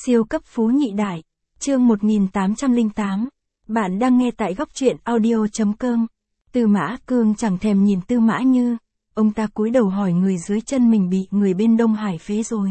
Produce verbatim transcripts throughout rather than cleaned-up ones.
Siêu cấp phú nhị đại, chương một nghìn tám trăm lẻ tám. Bạn đang nghe tại góc truyện audio.com. Tư Mã Cương chẳng thèm nhìn Tư Mã Như, ông ta cúi đầu hỏi người dưới chân mình bị người bên Đông Hải phế rồi.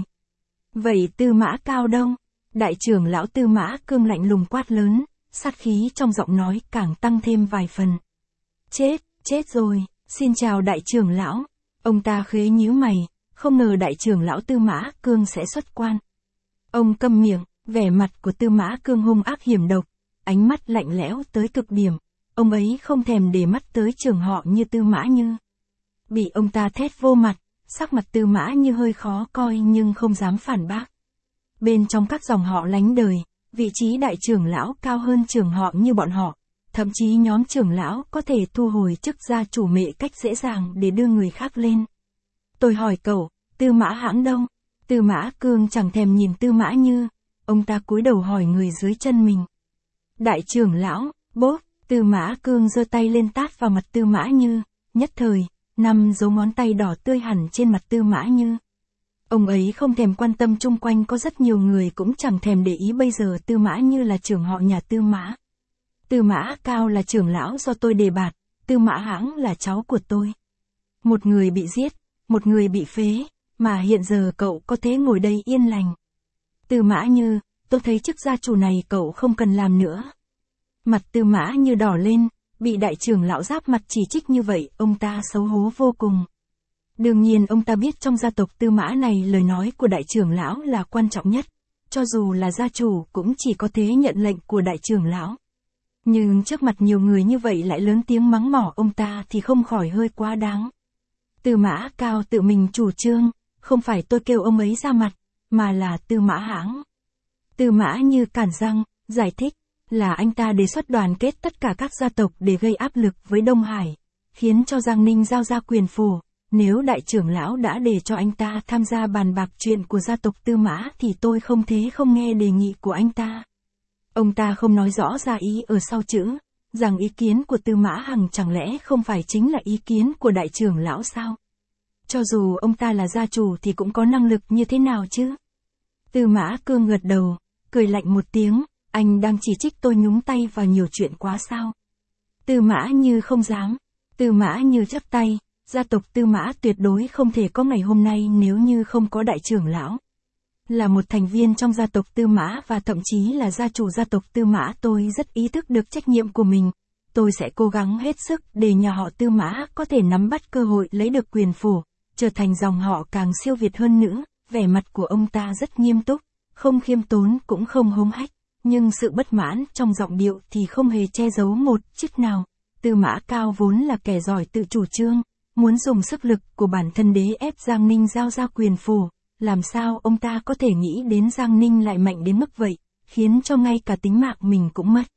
Vậy Tư Mã Cao đâu? Đại trưởng lão Tư Mã Cương lạnh lùng quát lớn, sát khí trong giọng nói càng tăng thêm vài phần. Chết, chết rồi, xin chào đại trưởng lão. Ông ta khế nhíu mày, không ngờ đại trưởng lão Tư Mã Cương sẽ xuất quan. Ông câm miệng, vẻ mặt của Tư Mã Cương hung ác hiểm độc, ánh mắt lạnh lẽo tới cực điểm. Ông ấy không thèm để mắt tới trưởng họ như Tư Mã Như. Bị ông ta thét vô mặt, sắc mặt Tư Mã Như hơi khó coi nhưng không dám phản bác. Bên trong các dòng họ lánh đời, vị trí đại trưởng lão cao hơn trưởng họ như bọn họ. Thậm chí nhóm trưởng lão có thể thu hồi chức gia chủ mệ cách dễ dàng để đưa người khác lên. Tôi hỏi cậu, Tư Mã Hãng đâu? Tư Mã Cương chẳng thèm nhìn Tư Mã Như, ông ta cúi đầu hỏi người dưới chân mình. Đại trưởng lão, bốp, Tư Mã Cương giơ tay lên tát vào mặt Tư Mã Như, nhất thời, năm dấu ngón tay đỏ tươi hẳn trên mặt Tư Mã Như. Ông ấy không thèm quan tâm chung quanh có rất nhiều người cũng chẳng thèm để ý bây giờ Tư Mã Như là trưởng họ nhà Tư Mã. Tư Mã Cao là trưởng lão do tôi đề bạt, Tư Mã Hãng là cháu của tôi. Một người bị giết, một người bị phế, mà hiện giờ cậu có thể ngồi đây yên lành. Tư Mã Như, tôi thấy chức gia chủ này cậu không cần làm nữa. Mặt Tư Mã Như đỏ lên, bị đại trưởng lão giáp mặt chỉ trích như vậy, ông ta xấu hổ vô cùng. Đương nhiên ông ta biết trong gia tộc Tư Mã này lời nói của đại trưởng lão là quan trọng nhất, cho dù là gia chủ cũng chỉ có thế nhận lệnh của đại trưởng lão. Nhưng trước mặt nhiều người như vậy lại lớn tiếng mắng mỏ ông ta thì không khỏi hơi quá đáng. Tư Mã Cao tự mình chủ trương, không phải tôi kêu ông ấy ra mặt, mà là Tư Mã Hãng. Tư Mã Như cản răng, giải thích, là anh ta đề xuất đoàn kết tất cả các gia tộc để gây áp lực với Đông Hải, khiến cho Giang Ninh giao ra quyền phủ. Nếu đại trưởng lão đã để cho anh ta tham gia bàn bạc chuyện của gia tộc Tư Mã thì tôi không thế không nghe đề nghị của anh ta. Ông ta không nói rõ ra ý ở sau chữ, rằng ý kiến của Tư Mã Hằng chẳng lẽ không phải chính là ý kiến của đại trưởng lão sao? Cho dù ông ta là gia chủ thì cũng có năng lực như thế nào chứ? Tư Mã Cương gật đầu, cười lạnh một tiếng, anh đang chỉ trích tôi nhúng tay vào nhiều chuyện quá sao? Tư Mã Như không dám. Tư Mã Như chắp tay, gia tộc Tư Mã tuyệt đối không thể có ngày hôm nay nếu như không có đại trưởng lão. Là một thành viên trong gia tộc Tư Mã và thậm chí là gia chủ gia tộc Tư Mã, tôi rất ý thức được trách nhiệm của mình. Tôi sẽ cố gắng hết sức để nhà họ Tư Mã có thể nắm bắt cơ hội lấy được quyền phủ, trở thành dòng họ càng siêu việt hơn nữa. Vẻ mặt của ông ta rất nghiêm túc, không khiêm tốn cũng không hống hách, nhưng sự bất mãn trong giọng điệu thì không hề che giấu một chút nào. Tư Mã Cao vốn là kẻ giỏi tự chủ trương, muốn dùng sức lực của bản thân đế ép Giang Ninh giao ra quyền phủ. Làm sao ông ta có thể nghĩ đến Giang Ninh lại mạnh đến mức vậy, khiến cho ngay cả tính mạng mình cũng mất.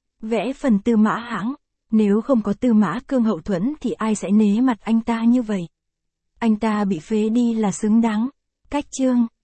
Vẽ phần Tư Mã Hãng, nếu không có Tư Mã Cương hậu thuẫn thì ai sẽ nể mặt anh ta như vậy? Anh ta bị phế đi là xứng đáng. Cách chương.